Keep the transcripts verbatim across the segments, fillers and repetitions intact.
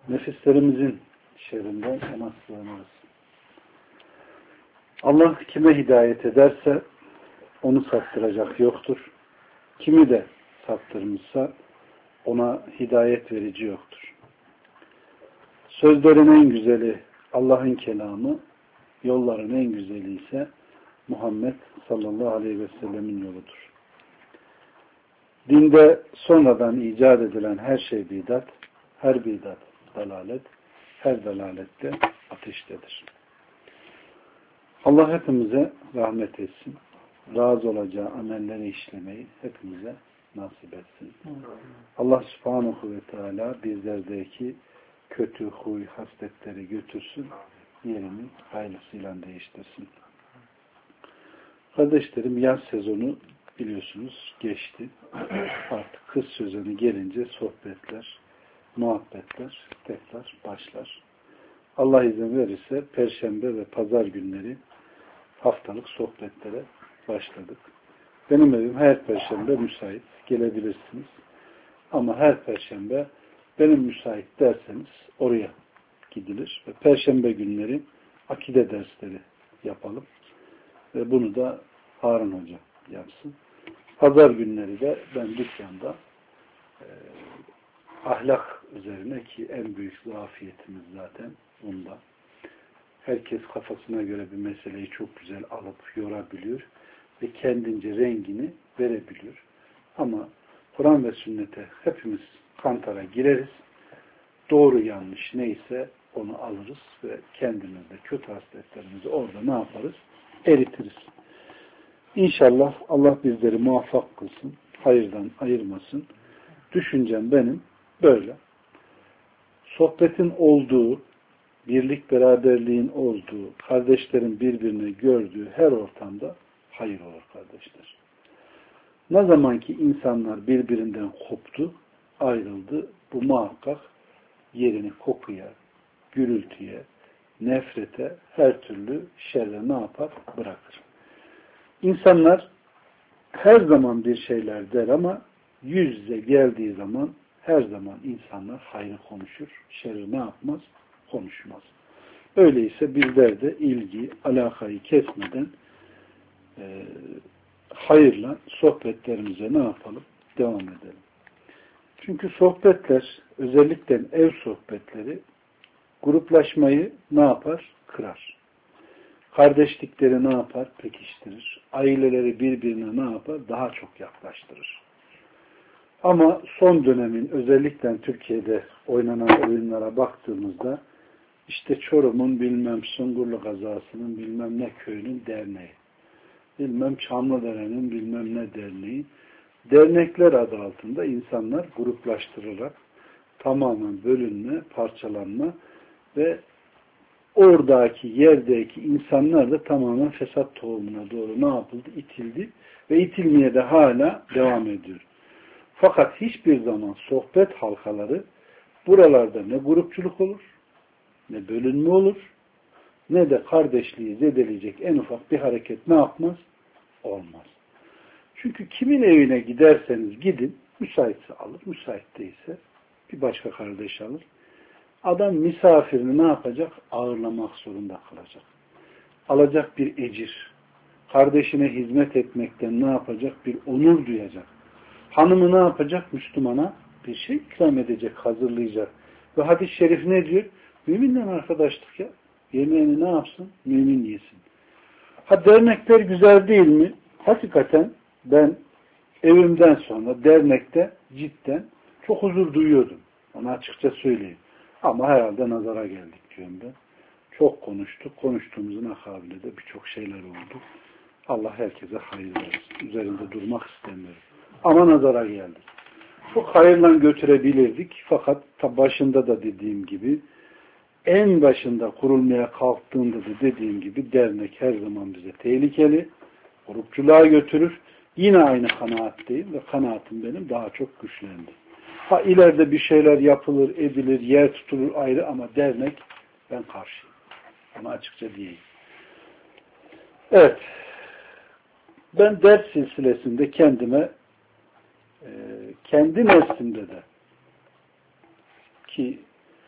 Nefislerimizin şerrinden ona sığınırız. Allah kime hidayet ederse onu saptıracak yoktur. Kimi de saptırmışsa ona hidayet verici yoktur. Sözlerin en güzeli Allah'ın kelamı, yolların en güzeli ise Muhammed sallallahu aleyhi ve sellemin yoludur. Dinde sonradan icat edilen her şey bidat, her bidat dalalet, her dalalette ateştedir. Allah hepimize rahmet etsin. Razı olacağı amelleri işlemeyi hepimize nasip etsin. Allah subhanahu ve teala bizlerdeki kötü huy, hasletleri götürsün. Yerini hayırlısıyla değiştirsin. Kardeşlerim, yaz sezonu biliyorsunuz geçti. Artık kış sezonu gelince sohbetler, muhabbetler tekrar başlar. Allah izin verirse Perşembe ve Pazar günleri haftalık sohbetlere başladık. Benim evim her Perşembe müsait. Gelebilirsiniz. Ama her Perşembe benim müsait derseniz oraya gidilir. Ve Perşembe günleri akide dersleri yapalım. Ve bunu da Harun Hoca yapsın. Pazar günleri de ben dükkanda e, ahlak üzerine, ki en büyük zafiyetimiz zaten bunda. Herkes kafasına göre bir meseleyi çok güzel alıp yorabiliyor ve kendince rengini verebiliyor. Ama Kur'an ve sünnete hepimiz kantara gireriz. Doğru yanlış neyse onu alırız ve kendimizde kötü hasletlerimizi orada ne yaparız? Eritiriz. İnşallah Allah bizleri muvaffak kılsın. Hayırdan ayırmasın. Düşüncem benim böyle. Sohbetin olduğu, birlik beraberliğin olduğu, kardeşlerin birbirini gördüğü her ortamda hayır olur kardeşler. Ne zaman ki insanlar birbirinden koptu, ayrıldı, bu muhakkak yerini kokuya, gürültüye, nefrete, her türlü şerre ne yapar? Bırakır. İnsanlar her zaman bir şeyler der ama yüz yüze geldiği zaman her zaman insanlar hayrı konuşur, şerri ne yapmaz? Konuşmaz. Öyleyse bizler de ilgi, alakayı kesmeden e, hayırla sohbetlerimize ne yapalım? Devam edelim. Çünkü sohbetler, özellikle ev sohbetleri gruplaşmayı ne yapar? Kırar. Kardeşlikleri ne yapar? Pekiştirir. Aileleri birbirine ne yapar? Daha çok yaklaştırır. Ama son dönemin özellikle Türkiye'de oynanan oyunlara baktığımızda işte Çorum'un bilmem Sungurlu kazasının bilmem ne köyünün derneği, bilmem Çamlıdere'nin bilmem ne derneği, dernekler adı altında insanlar gruplaştırılarak tamamen bölünme, parçalanma ve oradaki yerdeki insanlar da tamamen fesat tohumuna doğru ne yapıldı? İtildi ve itilmeye de hala devam ediyor. Fakat hiçbir zaman sohbet halkaları buralarda ne grupçuluk olur, ne bölünme olur, ne de kardeşliği zedeleyecek en ufak bir hareket ne yapmaz? Olmaz. Çünkü kimin evine giderseniz gidin, müsaitse alır, müsait değilse bir başka kardeş alır. Adam misafirini ne yapacak? Ağırlamak zorunda kalacak. Alacak bir ecir. Kardeşine hizmet etmekten ne yapacak? Bir onur duyacak. Hanımı ne yapacak? Müslümana bir şey ikram edecek, hazırlayacak. Ve hadis-i şerif ne diyor? Müminle arkadaşlık ya. Yemeğini ne yapsın? Mümin yesin. Ha, dernekler güzel değil mi? Hakikaten ben evimden sonra dernekte cidden çok huzur duyuyordum. Onu açıkça söyleyeyim. Ama herhalde nazara geldik diyorum ben. Çok konuştuk. Konuştuğumuzun akabinde de birçok şeyler oldu. Allah herkese hayır versin. Üzerinde durmak istemiyorum. Ama nazara geldik. Çok hayırla götürebilirdik. Fakat başında da dediğim gibi, en başında kurulmaya kalktığında da dediğim gibi dernek her zaman bize tehlikeli. Grupçuluğa götürür. Yine aynı kanaatteyim ve kanaatim benim daha çok güçlendi. Ha, ileride bir şeyler yapılır, edilir, yer tutulur ayrı ama dernek ben karşıyım. Ama açıkça diyeyim. Evet. Ben ders silsilesinde kendime e, kendi neslimde de ki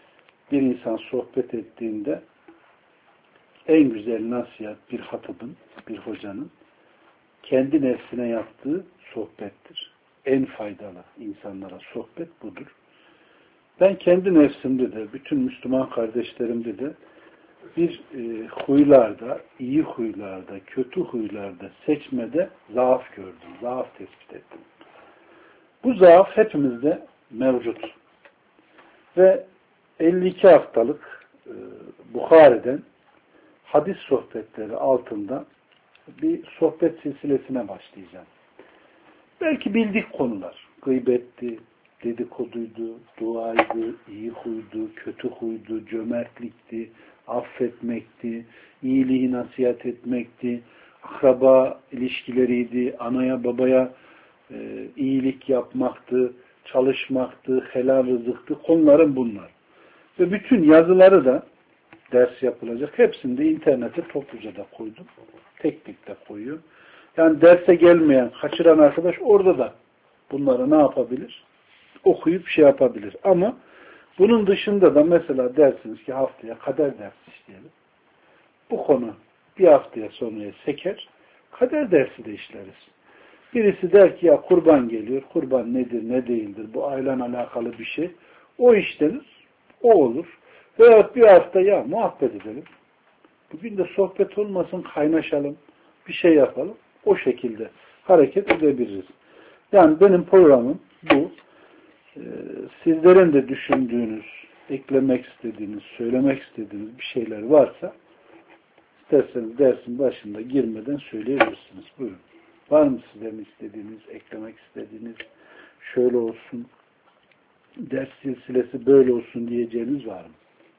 bir insan sohbet ettiğinde en güzel nasihat bir hatibin, bir hocanın kendi nefsine yaptığı sohbettir. En faydalı insanlara sohbet budur. Ben kendi nefsimde de, bütün Müslüman kardeşlerimde de bir e, huylarda, iyi huylarda, kötü huylarda seçmede zaaf gördüm, zaaf tespit ettim. Bu zaaf hepimizde mevcut. Ve elli iki haftalık e, Bukhari'den hadis sohbetleri altında bir sohbet silsilesine başlayacağım. Belki bildik konular. Gıybetti, dedikoduydu, duaydı, iyi huydu, kötü huydu, cömertlikti, affetmekti, iyiliği nasihat etmekti, akraba ilişkileriydi, anaya babaya e, iyilik yapmaktı, çalışmaktı, helal rızıktı. Konuların bunlar. Ve bütün yazıları da ders yapılacak. Hepsini de internete topluca da koydum. Tek tek de koyuyor. Yani derse gelmeyen, kaçıran arkadaş orada da bunları ne yapabilir? Okuyup şey yapabilir. Ama bunun dışında da mesela dersiniz ki haftaya kader dersi işleyelim. Bu konu bir haftaya sonraya seker. Kader dersi de işleriz. Birisi der ki ya kurban geliyor. Kurban nedir, ne değildir? Bu ailen alakalı bir şey. O işlenir. O olur. Veyahut bir hafta ya muhabbet edelim. Bugün de sohbet olmasın, kaynaşalım. Bir şey yapalım. O şekilde hareket edebiliriz. Yani benim programım bu. Ee, sizlerin de düşündüğünüz, eklemek istediğiniz, söylemek istediğiniz bir şeyler varsa isterseniz dersin başında girmeden söyleyebilirsiniz. Buyurun. Var mı sizlerin istediğiniz, eklemek istediğiniz, şöyle olsun, ders silsilesi böyle olsun diyeceğiniz var mı?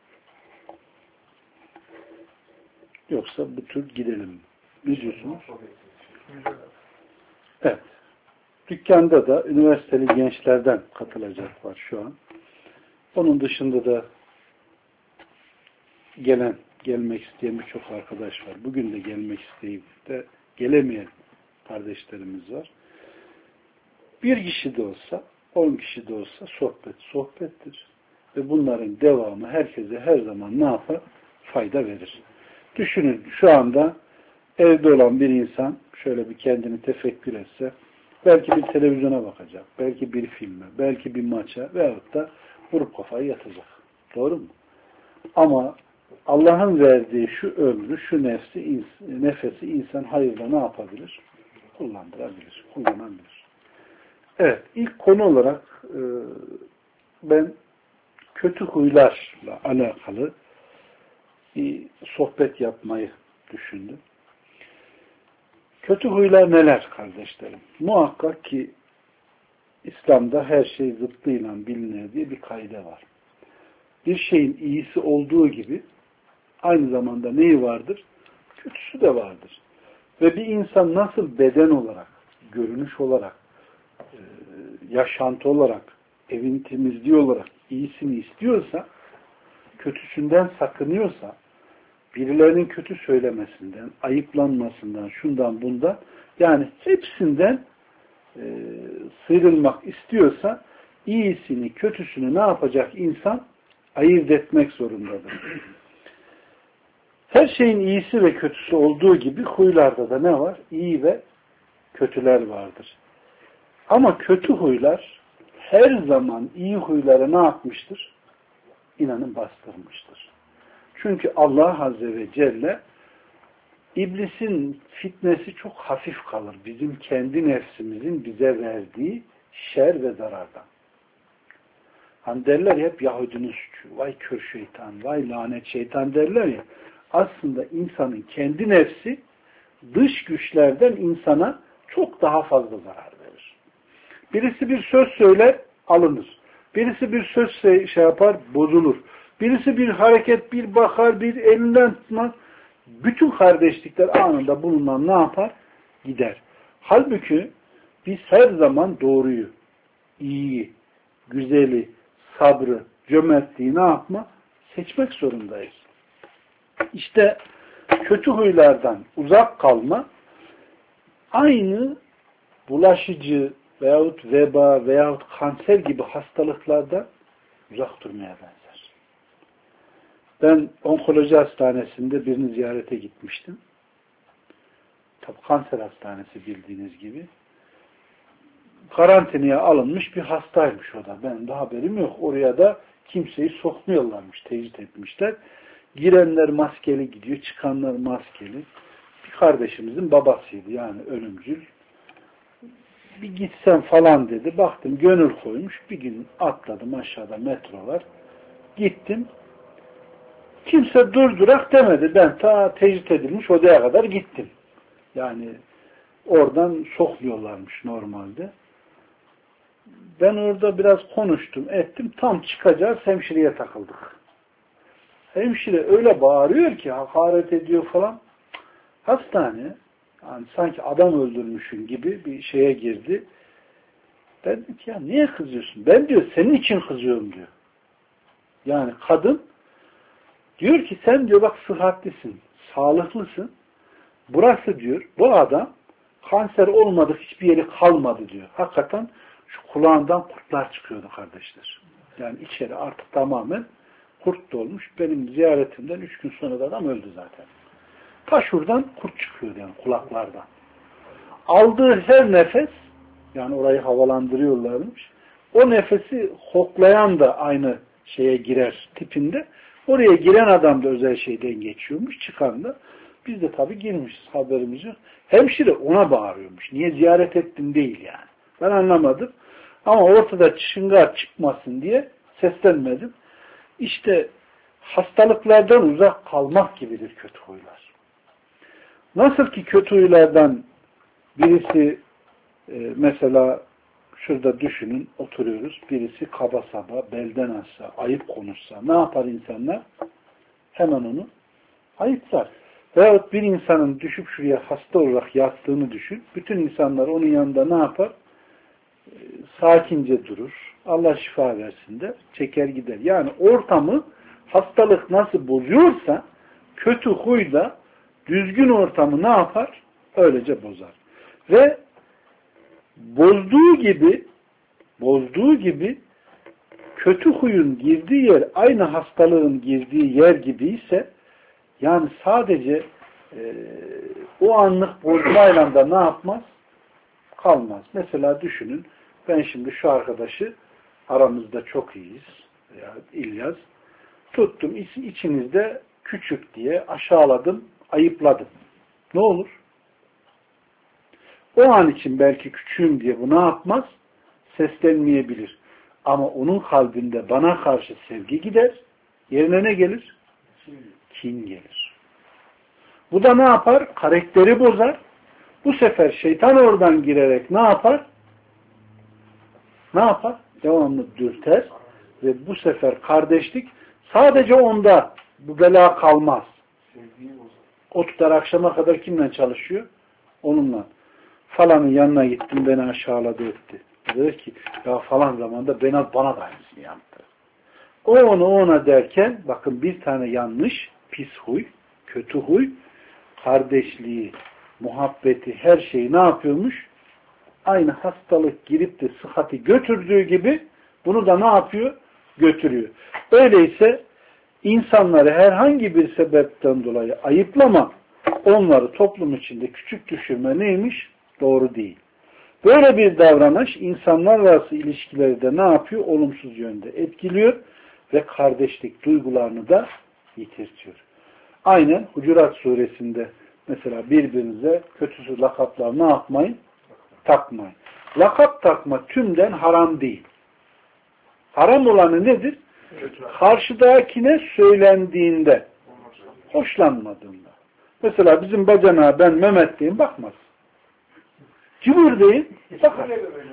Yoksa bu tür gidelim. Ne diyorsunuz? Evet. Dükkanda da üniversiteli gençlerden katılacak var şu an. Onun dışında da gelen, gelmek isteyen birçok arkadaş var. Bugün de gelmek isteyip de gelemeyen kardeşlerimiz var. Bir kişi de olsa, on kişi de olsa sohbet, sohbettir. Ve bunların devamı herkese her zaman ne yapar? Fayda verir. Düşünün şu anda evde olan bir insan şöyle bir kendini tefekkür etse belki bir televizyona bakacak, belki bir filme, belki bir maça veyahut da vurup kafayı yatacak. Doğru mu? Ama Allah'ın verdiği şu ömrü, şu nefsi, nefesi insan hayırla ne yapabilir? Kullandırabilir, kullanabilir. Evet, ilk konu olarak e, ben kötü huylarla alakalı bir sohbet yapmayı düşündüm. Kötü huylar neler kardeşlerim? Muhakkak ki İslam'da her şey zıttıyla bilinir diye bir kaide var. Bir şeyin iyisi olduğu gibi aynı zamanda neyi vardır? Kötüsü de vardır. Ve bir insan nasıl beden olarak, görünüş olarak, yaşantı olarak, evin temizliği olarak iyisini istiyorsa, kötüsünden sakınıyorsa, birilerinin kötü söylemesinden, ayıplanmasından, şundan bundan, yani hepsinden e, sıyrılmak istiyorsa, iyisini, kötüsünü ne yapacak insan? Ayırt etmek zorundadır. Her şeyin iyisi ve kötüsü olduğu gibi huylarda da ne var? İyi ve kötüler vardır. Ama kötü huylar her zaman iyi huyları ne yapmıştır? İnanın bastırmıştır. Çünkü Allah Azze ve Celle İblisin fitnesi çok hafif kalır. Bizim kendi nefsimizin bize verdiği şer ve zarardan. Hani derler ya hep Yahudinin suçu, vay kör şeytan, vay lanet şeytan derler ya. Aslında insanın kendi nefsi dış güçlerden insana çok daha fazla zarar verir. Birisi bir söz söyler, alınır. Birisi bir söz şey yapar, bozulur. Birisi bir hareket, bir bakar, bir elinden tutmaz. Bütün kardeşlikler anında bulunan ne yapar? Gider. Halbuki biz her zaman doğruyu, iyiyi, güzeli, sabrı, cömertliği ne yapma? Seçmek zorundayız. İşte kötü huylardan uzak kalma aynı bulaşıcı veyahut veba veyahut kanser gibi hastalıklardan uzak durmaya benzer. Ben onkoloji hastanesinde birini ziyarete gitmiştim. Tabii kanser hastanesi bildiğiniz gibi. Karantinaya alınmış bir hastaymış o da. Benim de haberim yok. Oraya da kimseyi sokmuyorlarmış. Tecrit etmişler. Girenler maskeli gidiyor. Çıkanlar maskeli. Bir kardeşimizin babasıydı. Yani ölümcül. Bir gitsem falan dedi. Baktım gönül koymuş. Bir gün atladım aşağıda metro var. Gittim. Kimse durdurak demedi. Ben ta tecrit edilmiş odaya kadar gittim. Yani oradan sokmuyorlarmış normalde. Ben orada biraz konuştum, ettim. Tam çıkacağız, hemşireye takıldık. Hemşire öyle bağırıyor ki, hakaret ediyor falan. Hastane, yani sanki adam öldürmüşün gibi bir şeye girdi. Ben dedim ki ya niye kızıyorsun? Ben diyor senin için kızıyorum diyor. Yani kadın diyor ki sen diyor bak sıhhatlisin, sağlıklısın. Burası diyor, bu adam kanser olmadık hiçbir yeri kalmadı diyor. Hakikaten şu kulağından kurtlar çıkıyordu kardeşler. Yani içeri artık tamamen kurt dolmuş. Benim ziyaretimden üç gün sonra da adam öldü zaten. Ta şuradan kurt çıkıyordu yani kulaklardan. Aldığı her nefes, yani orayı havalandırıyorlarmış. O nefesi koklayan da aynı şeye girer tipinde. Oraya giren adam da özel şeyden geçiyormuş. Çıkan da. Biz de tabii girmişiz, haberimiz yok. Hemşire ona bağırıyormuş. Niye ziyaret ettin değil yani. Ben anlamadım. Ama ortada çıngar çıkmasın diye seslenmedim. İşte hastalıklardan uzak kalmak gibidir kötü huylar. Nasıl ki kötü huylardan birisi e, mesela şurada düşünün oturuyoruz. Birisi kaba saba, belden aşağı, ayıp konuşsa ne yapar insanlar? Hemen onu ayıplar. Veyahut bir insanın düşüp şuraya hasta olarak yattığını düşün. Bütün insanlar onun yanında ne yapar? E, sakince durur. Allah şifa versin der. Çeker gider. Yani ortamı hastalık nasıl bozuyorsa kötü huy da düzgün ortamı ne yapar? Öylece bozar. Ve bozduğu gibi bozduğu gibi kötü huyun girdiği yer aynı hastalığın girdiği yer gibi ise yani sadece e, o anlık bozmayla da ne yapmaz? Kalmaz. Mesela düşünün, ben şimdi şu arkadaşı aramızda çok iyiyiz. Ya İlyas. Tuttum, içinizde küçük diye aşağıladım, ayıpladım. Ne olur? O an için belki küçüğüm diye bu ne yapmaz? Seslenmeyebilir. Ama onun kalbinde bana karşı sevgi gider. Yerine ne gelir? Kin gelir. Bu da ne yapar? Karakteri bozar. Bu sefer şeytan oradan girerek ne yapar? Ne yapar? Devamlı dürter ve bu sefer kardeşlik sadece onda bu bela kalmaz. O tutar akşama kadar kimle çalışıyor? Onunla. Falanın yanına gittim beni aşağıladı etti. Der ki ya falan zamanda bana, bana da aynısını yaptı. O onu ona derken bakın bir tane yanlış, pis huy, kötü huy, kardeşliği, muhabbeti, her şeyi ne yapıyormuş? Aynı hastalık girip de sıhhati götürdüğü gibi bunu da ne yapıyor? Götürüyor. Öyleyse insanları herhangi bir sebepten dolayı ayıplama, onları toplum içinde küçük düşürme neymiş? Doğru değil. Böyle bir davranış insanlar arası ilişkileri de ne yapıyor? Olumsuz yönde etkiliyor ve kardeşlik duygularını da yitirtiyor. Aynen Hucurat suresinde mesela birbirinize kötüsü lakaplar ne yapmayın? Takmayın. Lakap takma tümden haram değil. Haram olanı nedir? Karşıdakine söylendiğinde, hoşlanmadığında. Mesela bizim bacanağa ben Mehmet diyeyim bakmaz. Cıvır deyin, bakar.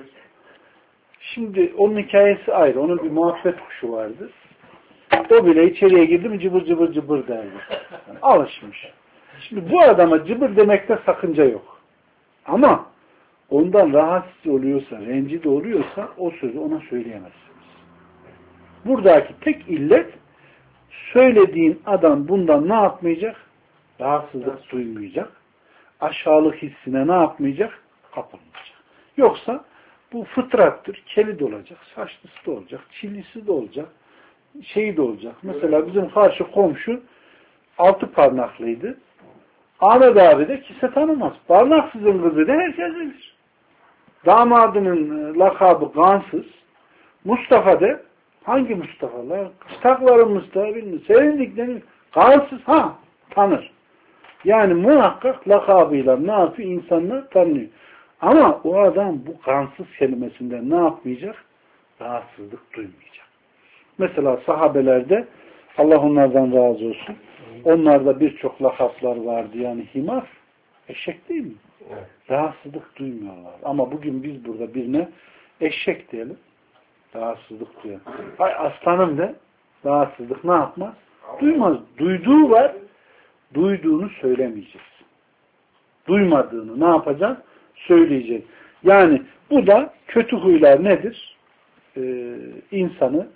Şimdi onun hikayesi ayrı. Onun bir muhabbet kuşu vardı. O bile içeriye girdi mi cıbır cıbır cıbır derdi. Yani alışmış. Şimdi bu adama cıbır demekte sakınca yok. Ama ondan rahatsız oluyorsa, rencide oluyorsa o sözü ona söyleyemezsiniz. Buradaki tek illet söylediğin adam bundan ne yapmayacak? Rahatsızlık duymayacak. Aşağılık hissine ne yapmayacak? Kapılmayacak. Yoksa bu fıtrattır. Keli de olacak, saçlısı da olacak, çillisi de olacak. şeyi de olacak. Mesela bizim karşı komşu altı parmaklıydı. Ahmet abi de kimse tanımaz. Parmaksızın kızı da herkes bilir. Damadının lakabı Gansız. Mustafa de hangi Mustafa'lar? Kıstakların Mustafa bilmiyor. Sevindiklerini Gansız ha tanır. Yani muhakkak lakabıyla ne yapıyor? İnsanlar tanıyor. Ama o adam bu Gansız kelimesinden ne yapmayacak? Rahatsızlık duymayacak. Mesela sahabelerde Allah onlardan razı olsun. Onlarda birçok lakaplar vardı. Yani himar, eşek değil mi? Evet. Rahatsızlık duymuyorlar. Ama bugün biz burada birine eşek diyelim. Rahatsızlık duyuyor. Ay aslanım de rahatsızlık ne yapmaz? Duymaz. Duyduğu var. Duyduğunu söylemeyeceğiz. Duymadığını ne yapacaksın? Söyleyeceğiz. Yani bu da kötü huylar nedir? Ee, insanı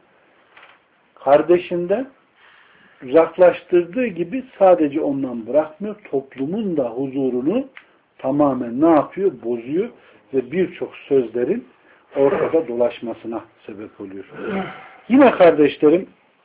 kardeşinden uzaklaştırdığı gibi sadece ondan bırakmıyor. Toplumun da huzurunu tamamen ne yapıyor? Bozuyor ve birçok sözlerin ortada dolaşmasına sebep oluyor. Yine kardeşlerim,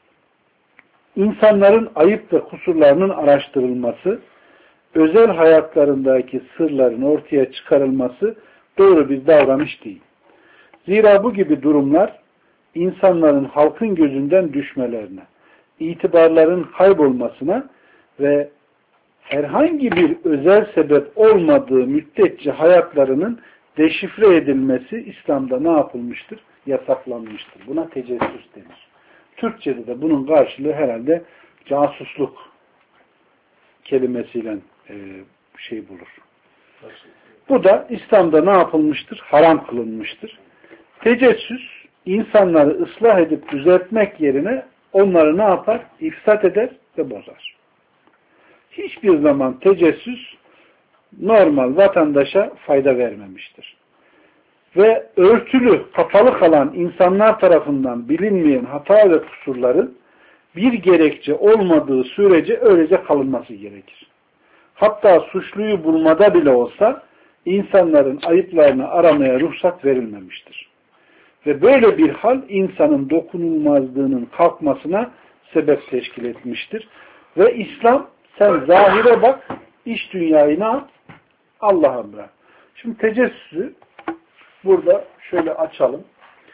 insanların ayıp ve kusurlarının araştırılması, özel hayatlarındaki sırların ortaya çıkarılması doğru bir davranış değil. Zira bu gibi durumlar insanların halkın gözünden düşmelerine, itibarların kaybolmasına ve herhangi bir özel sebep olmadığı müddetçe hayatlarının deşifre edilmesi İslam'da ne yapılmıştır? Yasaklanmıştır. Buna tecessüs denir. Türkçe'de de bunun karşılığı herhalde casusluk kelimesiyle e, şey bulur. Bu da İslam'da ne yapılmıştır? Haram kılınmıştır. Tecessüs insanları ıslah edip düzeltmek yerine onları ne yapar? İfsat eder ve bozar. Hiçbir zaman tecessüs normal vatandaşa fayda vermemiştir. Ve örtülü, kapalı kalan insanlar tarafından bilinmeyen hata ve kusurların bir gerekçe olmadığı sürece öylece kalınması gerekir. Hatta suçluyu bulmada bile olsa insanların ayıplarını aramaya ruhsat verilmemiştir. Ve böyle bir hal insanın dokunulmazlığının kalkmasına sebep teşkil etmiştir. Ve İslam sen zahire bak, iç dünyayı ne yap? Allah'a bırak. Şimdi tecessüsü burada şöyle açalım.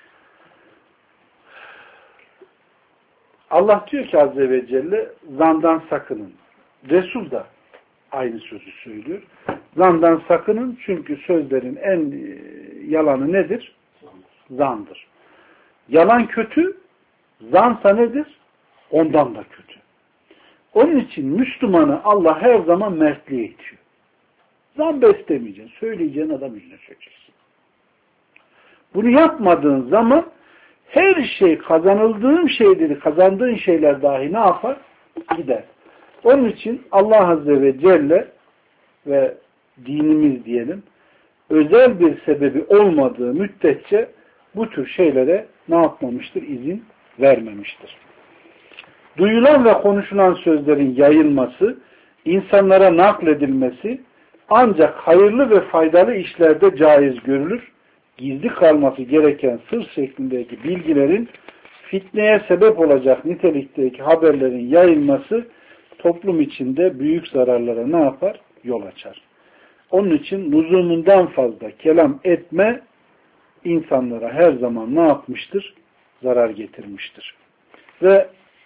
Allah diyor ki Azze ve Celle zandan sakının. Resul da aynı sözü söylüyor. Zandan sakının çünkü sözlerin en yalanı nedir? Zandır. Yalan kötü, zansa nedir? Ondan da kötü. Onun için Müslümanı Allah her zaman mertliğe itiyor. Zan beslemeyeceksin. Söyleyeceğin adam yüzüne çökeceksin. Bunu yapmadığın zaman her şey kazanıldığın şeyleri, kazandığın şeyler dahi ne yapar? Gider. Onun için Allah Azze ve Celle ve dinimiz diyelim özel bir sebebi olmadığı müddetçe bu tür şeylere ne yapmamıştır? İzin vermemiştir. Duyulan ve konuşulan sözlerin yayılması, insanlara nakledilmesi ancak hayırlı ve faydalı işlerde caiz görülür. Gizli kalması gereken sır şeklindeki bilgilerin fitneye sebep olacak nitelikteki haberlerin yayılması toplum içinde büyük zararlara ne yapar? Yol açar. Onun için lüzumundan fazla kelam etme insanlara her zaman ne yapmıştır? Zarar getirmiştir. Ve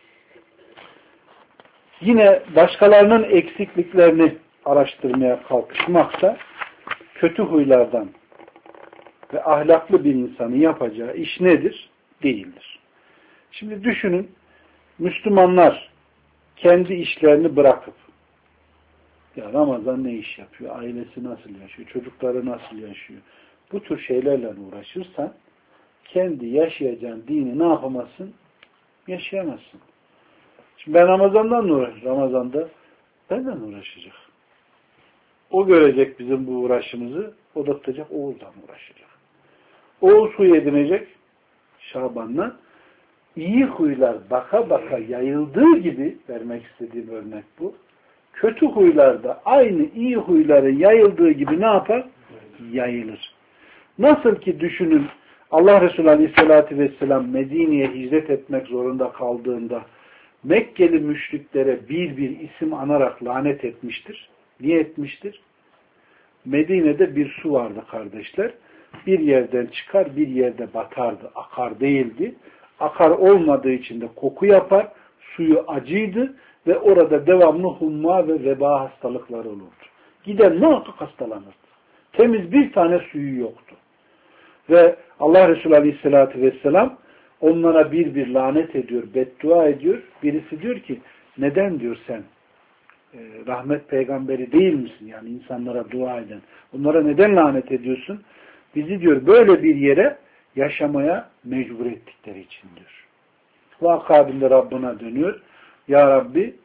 yine başkalarının eksikliklerini araştırmaya kalkışmaksa kötü huylardan ve ahlaklı bir insanın yapacağı iş nedir? Değildir. Şimdi düşünün, Müslümanlar kendi işlerini bırakıp ya Ramazan ne iş yapıyor? Ailesi nasıl yaşıyor? Çocukları nasıl yaşıyor? Bu tür şeylerle uğraşırsan kendi yaşayacağın dini ne yapamazsın? Yaşayamazsın. Şimdi ben Ramazan'dan uğraşıyorum. Ramazan'da benden uğraşacak. O görecek bizim bu uğraşımızı, o da tutacak, oğuldan uğraşacak. Oğul huy edinecek Şaban'la. İyi huylar baka baka yayıldığı gibi, vermek istediğim örnek bu. Kötü huylar da aynı iyi huyların yayıldığı gibi ne yapar? Yayılır. Nasıl ki düşünün Allah Resulü Aleyhisselatü Vesselam Medine'ye hicret etmek zorunda kaldığında Mekkeli müşriklere bir bir isim anarak lanet etmiştir. Niye etmiştir? Medine'de bir su vardı kardeşler. Bir yerden çıkar, bir yerde batardı. Akar değildi. Akar olmadığı için de koku yapar. Suyu acıydı ve orada devamlı humma ve veba hastalıkları olurdu. Giden muhakkak hastalanırdı. Temiz bir tane suyu yoktu. Ve Allah Resulü Aleyhisselatü Vesselam onlara bir bir lanet ediyor, beddua ediyor. Birisi diyor ki, neden diyor sen e, rahmet peygamberi değil misin? Yani insanlara dua eden. Onlara neden lanet ediyorsun? Bizi diyor böyle bir yere yaşamaya mecbur ettikleri için diyor. Ve akabinde Rabbına dönüyor. Ya Rabbi,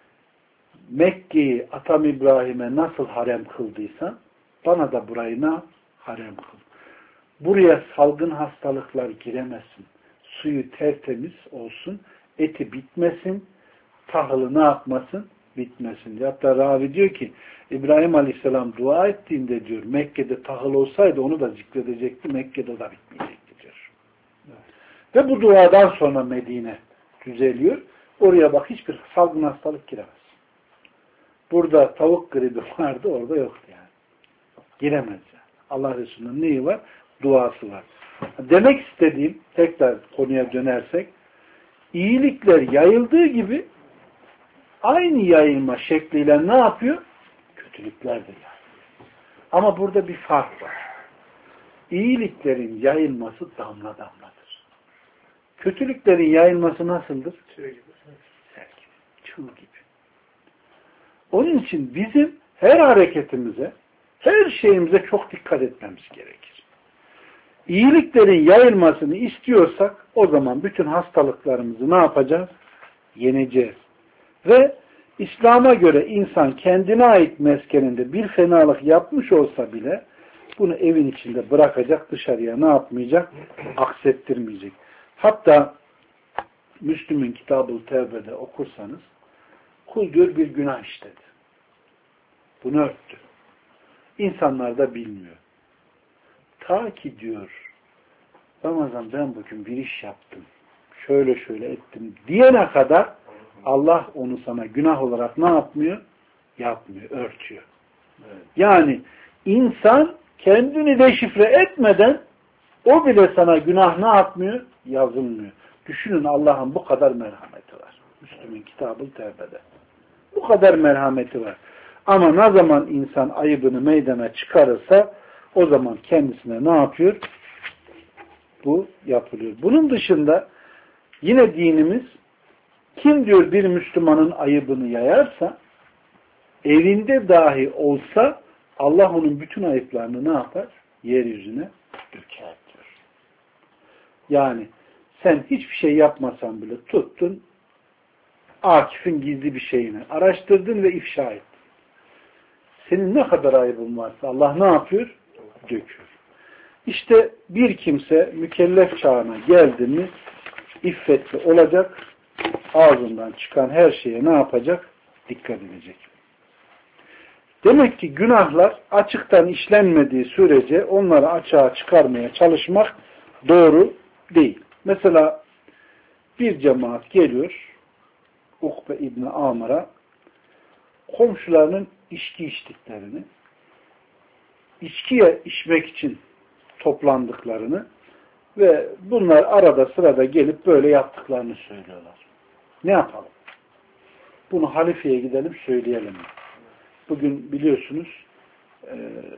Mekke'yi Atam İbrahim'e nasıl harem kıldıysan bana da burayı ne harem kıl. Buraya salgın hastalıklar giremesin. Suyu tertemiz olsun. Eti bitmesin. Tahılı ne yapmasın? Bitmesin. Hatta ravi diyor ki İbrahim Aleyhisselam dua ettiğinde diyor Mekke'de tahıl olsaydı onu da zikredecekti. Mekke'de de bitmeyecekti diyor. Evet. Ve bu duadan sonra Medine düzeliyor. Oraya bak hiçbir salgın hastalık giremez. Burada tavuk gribi vardı, orada yoktu yani. Giremez yani. Allah Resulü'nün neyi var? Duası var. Demek istediğim, tekrar konuya dönersek, iyilikler yayıldığı gibi aynı yayılma şekliyle ne yapıyor? Kötülükler de yayılıyor. Ama burada bir fark var. İyiliklerin yayılması damla damladır. Kötülüklerin yayılması nasıldır? Sel gibi. Çığ gibi. Onun için bizim her hareketimize, her şeyimize çok dikkat etmemiz gerekir. İyiliklerin yayılmasını istiyorsak o zaman bütün hastalıklarımızı ne yapacağız? Yeneceğiz. Ve İslam'a göre insan kendine ait meskeninde bir fenalık yapmış olsa bile bunu evin içinde bırakacak, dışarıya ne yapmayacak? Aksettirmeyecek. Hatta Müslüm'ün Kitab-ı Tevbe'de okursanız kul diyor bir günah işledi. Bunu örttü. İnsanlar da bilmiyor. Ta ki diyor Ramazan ben bugün bir iş yaptım. Şöyle şöyle ettim diyene kadar Allah onu sana günah olarak ne yapmıyor? Yapmıyor, örtüyor. Evet. Yani insan kendini deşifre etmeden o bile sana günah ne yapmıyor? Yazılmıyor. Düşünün Allah'ın bu kadar merhameti var. Müslüm'ün Kitab-ı Tevbe'de. Bu kadar merhameti var. Ama ne zaman insan ayıbını meydana çıkarırsa o zaman kendisine ne yapıyor? Bu yapılıyor. Bunun dışında yine dinimiz kim diyor bir Müslümanın ayıbını yayarsa evinde dahi olsa Allah onun bütün ayıplarını ne yapar? Yeryüzüne döker diyor. Yani sen hiçbir şey yapmasan bile tuttun Akif'in gizli bir şeyini araştırdın ve ifşa ettin. Senin ne kadar ayıbın varsa Allah ne yapıyor? Döküyor. İşte bir kimse mükellef çağına geldi mi iffetli olacak, ağzından çıkan her şeye ne yapacak? Dikkat edecek. Demek ki günahlar açıktan işlenmediği sürece onları açığa çıkarmaya çalışmak doğru değil. Mesela bir cemaat geliyor Ukbe İbni Amr'a komşularının içki içtiklerini, içkiye içmek için toplandıklarını ve bunlar arada sırada gelip böyle yaptıklarını söylüyorlar. Ne yapalım? Bunu halifeye gidelim söyleyelim. Bugün biliyorsunuz e,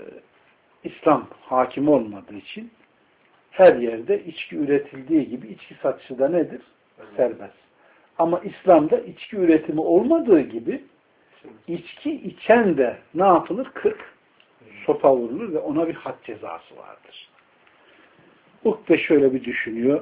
İslam hakim olmadığı için her yerde içki üretildiği gibi içki satışı da nedir? Serbest. Ama İslam'da içki üretimi olmadığı gibi içki içen de ne yapılır? kırk sopa vurulur ve ona bir had cezası vardır. Ukbe şöyle bir düşünüyor.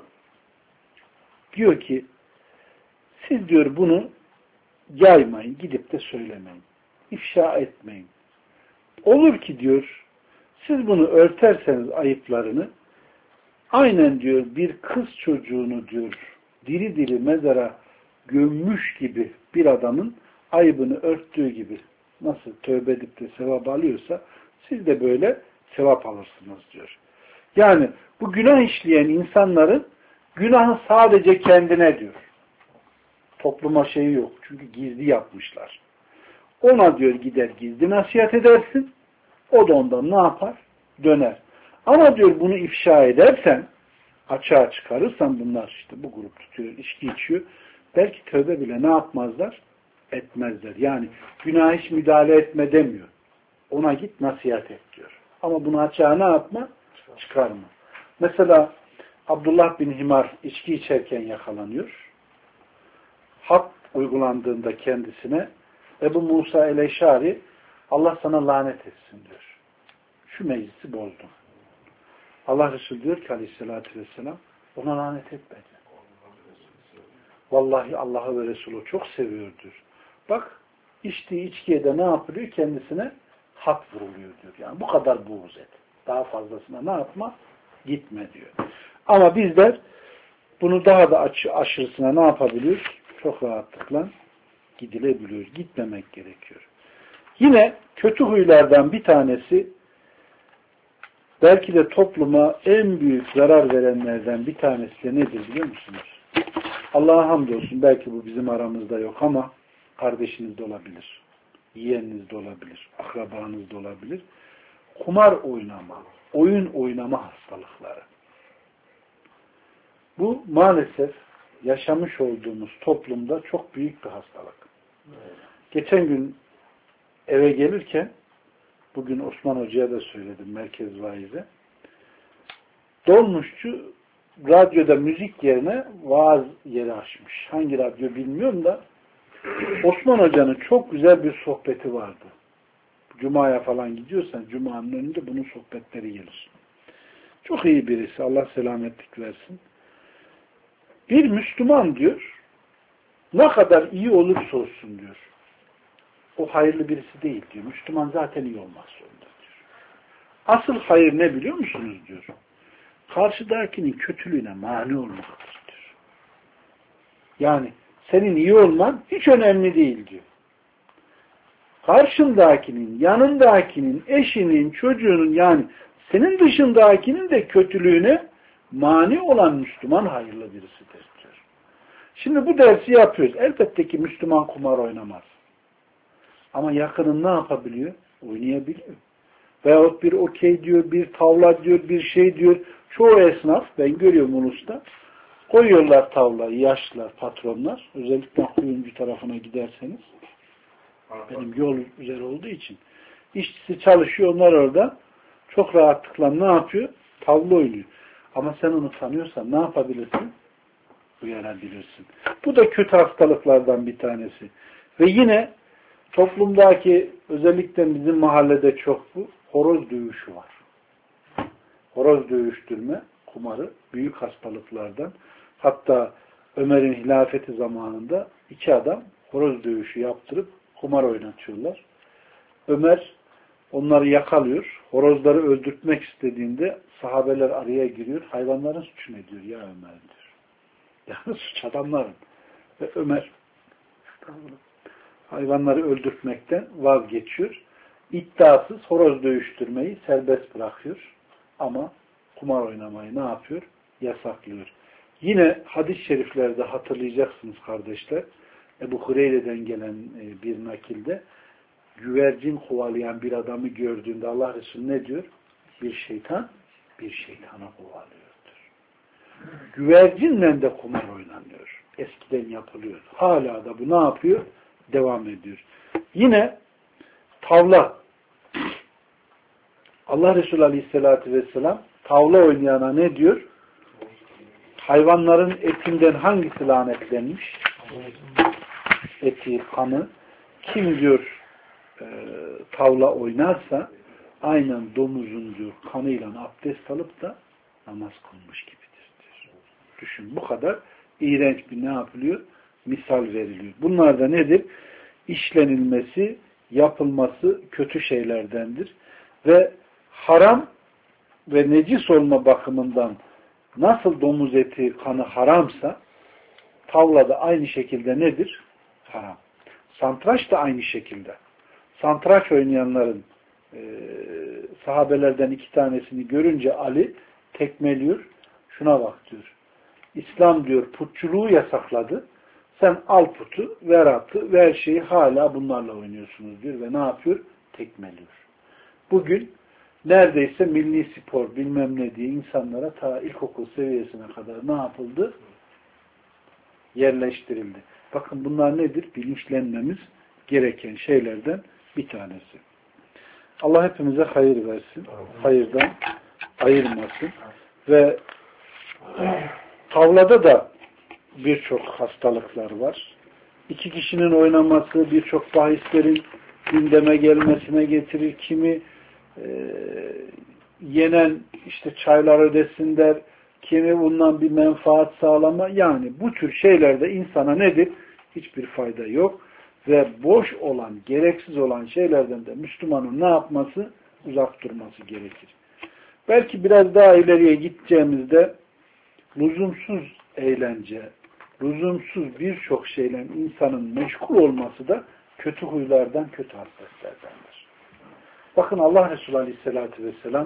Diyor ki siz diyor bunu yaymayın, gidip de söylemeyin. İfşa etmeyin. Olur ki diyor siz bunu örterseniz ayıplarını aynen diyor bir kız çocuğunu diyor diri diri mezara gömmüş gibi bir adamın ayıbını örttüğü gibi nasıl tövbe edip de sevap alıyorsa siz de böyle sevap alırsınız diyor. Yani bu günah işleyen insanların günahı sadece kendine diyor. Topluma şeyi yok. Çünkü gizli yapmışlar. Ona diyor gider gizli nasihat edersin. O da ondan ne yapar? Döner. Ama diyor bunu ifşa edersen, açığa çıkarırsan bunlar işte bu grup tutuyor, içki içiyor. Belki tövbe bile ne yapmazlar? Etmezler. Yani günah hiç müdahale etme demiyor. Ona git nasihat et diyor. Ama bunu açığa ne yapma? Çıkarma. Mesela Abdullah bin Himar içki içerken yakalanıyor. Hak uygulandığında kendisine Ebu Musa el-Eşari Allah sana lanet etsin diyor. Şu meclisi bozdum. Allah Resulü diyor ki aleyhissalatü vesselam ona lanet etmedi. Vallahi Allah'ı ve Resulü çok seviyordur. Bak içtiği içkiye de ne yapılıyor? Kendisine hak vuruluyor diyor. Yani bu kadar buğz et. Daha fazlasına ne yapma? Gitme diyor. Ama bizler bunu daha da aşırısına ne yapabiliyoruz? Çok rahatlıkla gidilebiliyor. Gitmemek gerekiyor. Yine kötü huylardan bir tanesi belki de topluma en büyük zarar verenlerden bir tanesi de nedir biliyor musunuz? Allah'a hamdolsun belki bu bizim aramızda yok ama kardeşiniz de olabilir. Yeğeniniz de olabilir. Akrabanız da olabilir. Kumar oynama, oyun oynama hastalıkları. Bu maalesef yaşamış olduğumuz toplumda çok büyük bir hastalık. Evet. Geçen gün eve gelirken bugün Osman Hoca'ya da söyledim merkez vaize. Dolmuşçu radyoda müzik yerine vaaz yeri açmış. Hangi radyo bilmiyorum da Osman Hoca'nın çok güzel bir sohbeti vardı. Cuma'ya falan gidiyorsan Cuma'nın önünde bunun sohbetleri gelir. Çok iyi birisi. Allah selametlik versin. Bir Müslüman diyor ne kadar iyi olursa olsun diyor. O hayırlı birisi değil diyor. Müslüman zaten iyi olmak zorunda diyor. Asıl hayır ne biliyor musunuz diyor. Karşıdakinin kötülüğüne mani olmaktır diyor. Yani senin iyi olman hiç önemli değil diyor. Karşındakinin, yanındakinin, eşinin, çocuğunun yani senin dışındakinin de kötülüğüne mani olan Müslüman hayırlı birisidir diyor. Şimdi bu dersi yapıyoruz. Elbette ki Müslüman kumar oynamaz. Ama yakının ne yapabiliyor? Oynayabiliyor. Veyahut bir okey diyor, bir tavla diyor, bir şey diyor. Çoğu esnaf, ben görüyorum Ulus'ta, koyuyorlar tavlayı, yaşlılar, patronlar. Özellikle kuyumcu tarafına giderseniz. Benim yol üzeri olduğu için. İşçisi çalışıyor, onlar orada. Çok rahatlıkla ne yapıyor? Tavla oynuyor. Ama sen onu tanıyorsan ne yapabilirsin? Uyarabilirsin. Bu da kötü hastalıklardan bir tanesi. Ve yine toplumdaki özellikle bizim mahallede çok bu horoz dövüşü var. Horoz dövüştürme, kumarı büyük hastalıklardan. Hatta Ömer'in hilafeti zamanında iki adam horoz dövüşü yaptırıp kumar oynatıyorlar. Ömer onları yakalıyor. Horozları öldürtmek istediğinde sahabeler araya giriyor. Hayvanların suçu ne diyor ya Ömer diyor. Yani suç adamların. Ve Ömer hayvanları öldürtmekten vazgeçiyor. İddiasız horoz dövüştürmeyi serbest bırakıyor. Ama kumar oynamayı ne yapıyor? Yasaklıyor. Yine hadis-i şeriflerde hatırlayacaksınız kardeşler. Ebu Hureyre'den gelen bir nakilde güvercin kovalayan bir adamı gördüğünde Allah Resulü ne diyor? Bir şeytan bir şeytana kovalıyordur. Güvercinle de kumar oynanıyor. Eskiden yapılıyor. Hala da bu ne yapıyor? Devam ediyor. Yine tavla. Allah Resulü Aleyhisselatü Vesselam tavla oynayana ne diyor? Hayvanların etinden hangisi lanetlenmiş? Eti, kanı. Kim diyor e, tavla oynarsa aynen domuzun diyor kanıyla abdest alıp da namaz kılmış gibidir diyor. Düşün bu kadar iğrenç bir ne yapılıyor? Misal veriliyor. Bunlar da nedir? İşlenilmesi, yapılması kötü şeylerdendir. Ve haram ve necis olma bakımından nasıl domuz eti, kanı haramsa tavla da aynı şekilde nedir? Haram. Santraç da aynı şekilde. Santraç oynayanların e, sahabelerden iki tanesini görünce Ali tekmeliyor. Şuna bak diyor. İslam diyor putçuluğu yasakladı. Sen al putu, ver atı, ver şeyi hala bunlarla oynuyorsunuz diyor ve ne yapıyor? Tekmeliyor. Bugün neredeyse milli spor bilmem ne diye insanlara ta ilkokul seviyesine kadar ne yapıldı? Yerleştirildi. Bakın bunlar nedir? Bilinçlenmemiz gereken şeylerden bir tanesi. Allah hepimize hayır versin. Hayırdan ayırmasın. Ve tavlada da birçok hastalıklar var. İki kişinin oynaması birçok bahislerin gündeme gelmesine getirir. Kimi e, yenen işte çaylar ödesin der. Kimi bundan bir menfaat sağlama. Yani bu tür şeylerde insana nedir? Hiçbir fayda yok. Ve boş olan, gereksiz olan şeylerden de Müslümanın ne yapması? Uzak durması gerekir. Belki biraz daha ileriye gideceğimizde lüzumsuz eğlence, lüzumsuz birçok şeyle insanın meşgul olması da kötü huylardan, kötü hasletlerdendir. Bakın Allah Resulü Aleyhisselatü Vesselam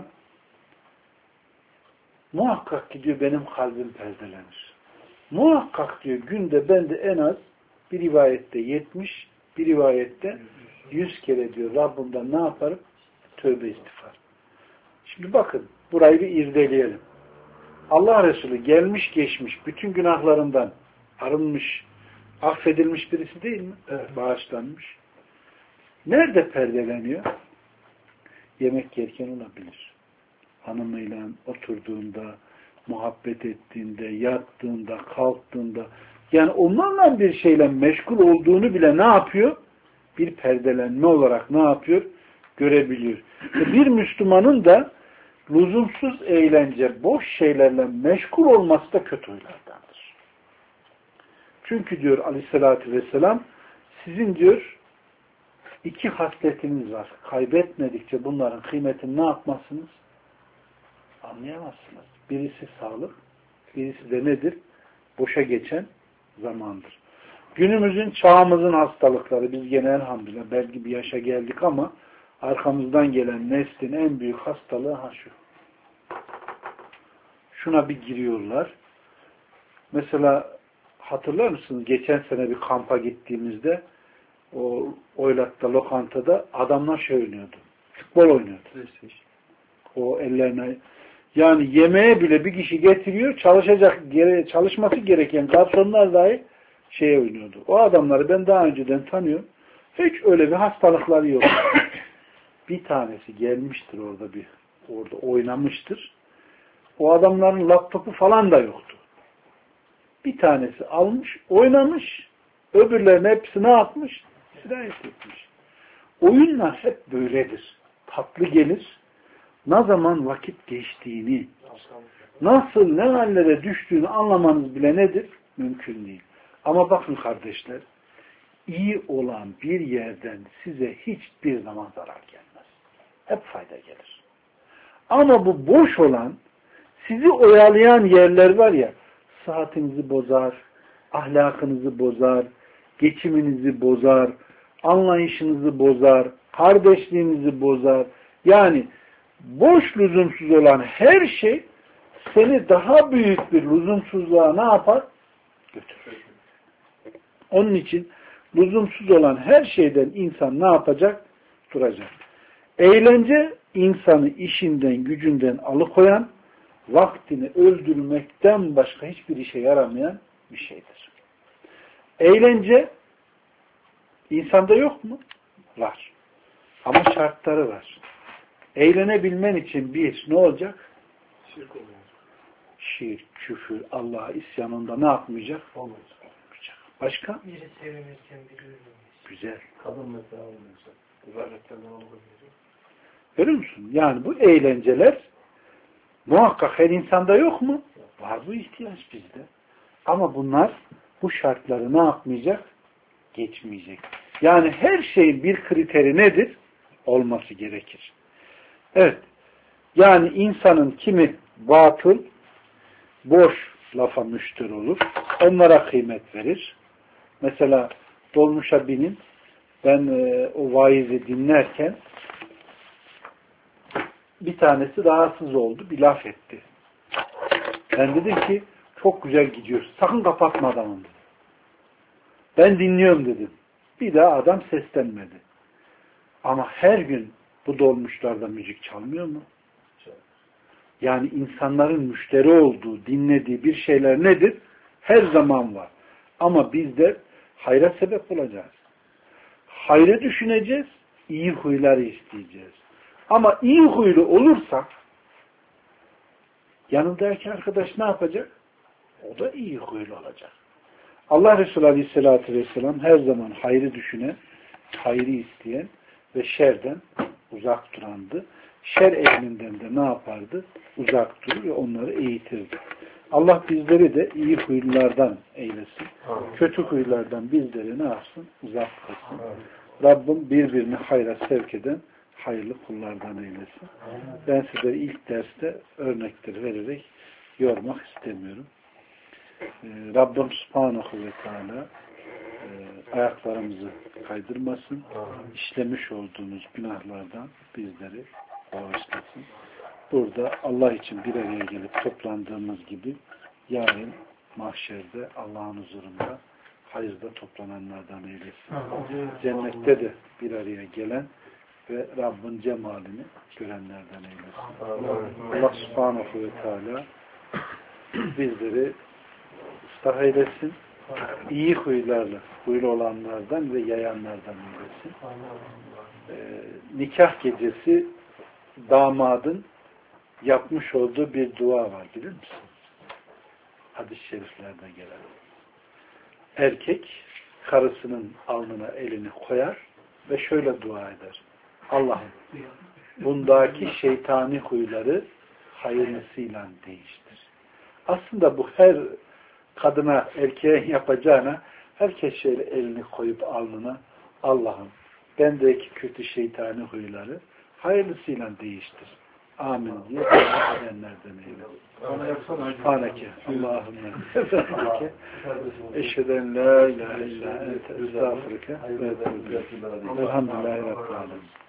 muhakkak ki diyor benim kalbim perdelenir. Muhakkak diyor günde bende en az bir rivayette yetmiş, bir rivayette yüz kere diyor Rabbimden ne yaparım? Tövbe istiğfar. Şimdi bakın burayı bir irdeleyelim. Allah Resulü gelmiş geçmiş bütün günahlarından arınmış, affedilmiş birisi değil mi? Evet. Bağışlanmış. Nerede perdeleniyor? Yemek yerken olabilir. Hanımıyla oturduğunda, muhabbet ettiğinde, yattığında, kalktığında, yani onlarla bir şeyle meşgul olduğunu bile ne yapıyor? Bir perdelenme olarak ne yapıyor? Görebiliyor. Bir Müslümanın da lüzumsuz eğlence, boş şeylerle meşgul olması da kötü huylardandır. Çünkü diyor Aleyhisselatü Vesselam, sizin diyor iki hasletiniz var. Kaybetmedikçe bunların kıymetini ne yapmazsınız? Anlayamazsınız. Birisi sağlık, birisi de nedir? Boşa geçen zamandır. Günümüzün, çağımızın hastalıkları, biz gene elhamdülillah belki bir yaşa geldik ama arkamızdan gelen neslin en büyük hastalığı ha şu. Şuna bir giriyorlar. Mesela hatırlar mısınız? Geçen sene bir kampa gittiğimizde o Oylat'ta, lokantada adamlar şey oynuyordu. Futbol oynuyordu. O ellerine yani yemeğe bile bir kişi getiriyor, çalışacak, çalışması gereken garsonlar dahi şeye oynuyordu. O adamları ben daha önceden tanıyorum. Hiç öyle bir hastalıkları yok. Bir tanesi gelmiştir orada bir orada oynamıştır. O adamların laptopu falan da yoktu. Bir tanesi almış, oynamış, öbürlerine hepsi ne yapmış? Sirayet etmiş. Oyunlar hep böyledir. Tatlı gelir. Ne zaman vakit geçtiğini, nasıl ne hallere düştüğünü anlamanız bile nedir? Mümkün değil. Ama bakın kardeşler, iyi olan bir yerden size hiçbir zaman zarar gelmez. Hep fayda gelir. Ama bu boş olan, sizi oyalayan yerler var ya, saatinizi bozar, ahlakınızı bozar, geçiminizi bozar, anlayışınızı bozar, kardeşliğinizi bozar. Yani boş lüzumsuz olan her şey seni daha büyük bir lüzumsuzluğa ne yapar? Götürür. Onun için lüzumsuz olan her şeyden insan ne yapacak? Duracak. Eğlence insanı işinden, gücünden alıkoyan, vaktini öldürmekten başka hiçbir işe yaramayan bir şeydir. Eğlence insanda yok mu? Var. Ama şartları var. Eğlenebilmen için bir, ne olacak? Şirk olacak. Şirk, küfür, Allah'a isyanında ne yapmayacak? Olmayacak. Başka? Biri sevinirken biri üzülmüş. Güzel. Kadın mesela olmayacak. İbadetlerden olmayacak. Görüyor musun? Yani bu eğlenceler muhakkak her insanda yok mu? Var bu ihtiyaç bizde. Ama bunlar bu şartları ne yapmayacak? Geçmeyecek. Yani her şeyin bir kriteri nedir? Olması gerekir. Evet. Yani insanın kimi batıl, boş lafa müşteri olur. Onlara kıymet verir. Mesela dolmuşa binin. Ben e, o vaizi dinlerken bir tanesi rahatsız oldu. Bir laf etti. Ben dedim ki çok güzel gidiyor. Sakın kapatma adamım dedim. Ben dinliyorum dedim. Bir daha adam seslenmedi. Ama her gün bu dolmuşlarda müzik çalmıyor mu? Yani insanların müşteri olduğu, dinlediği bir şeyler nedir? Her zaman var. Ama biz de hayra sebep olacağız. Hayra düşüneceğiz, iyi huyları isteyeceğiz. Ama iyi huylu olursak yanındaki arkadaş ne yapacak? O da iyi huylu olacak. Allah Resulü Aleyhisselatü Vesselam her zaman hayrı düşünen, hayrı isteyen ve şerden uzak durandı. Şer ehlinden de ne yapardı? Uzak durur ve onları eğitirdi. Allah bizleri de iyi huylulardan eylesin. Amin. Kötü huylardan bizleri ne yapsın? Uzak kılsın. Rabbim birbirini hayra sevk eden hayırlı kullardan eylesin. Amin. Ben size ilk derste örnekleri vererek yormak istemiyorum. Ee, Rabbim Subhanahu ve Teala e, ayaklarımızı kaydırmasın. Amin. İşlemiş olduğumuz günahlardan bizleri bağışlasın. Burada Allah için bir araya gelip toplandığımız gibi yarın mahşerde Allah'ın huzurunda hayırda toplananlardan eylesin. Amin. Cennette de bir araya gelen ve Rabbin cemalini görenlerden eylesin. Amin. Allah Subhanahu ve Teala bizleri ıslah eylesin. İyi huylarla, huylu olanlardan ve yayanlardan eylesin. Ee, nikah gecesi damadın yapmış olduğu bir dua var, bilir misin? Hadis-i şeriflerde gelen. Erkek karısının alnına elini koyar ve şöyle dua eder. Allah'ım bundaki şeytani huyları hayırlısıyla değiştir. Aslında bu her kadına, erkeğe yapacağına herkes şöyle elini koyup alnına Allah'ım bendeki kötü şeytani huyları hayırlısıyla değiştir. Amin diye dua edenlerden eylesin. Subhaneke Allahümme efendike eşheden la ilahe illa ente estağfurike ve etûbü ileyk. Elhamdülillahi Rabbil alemin.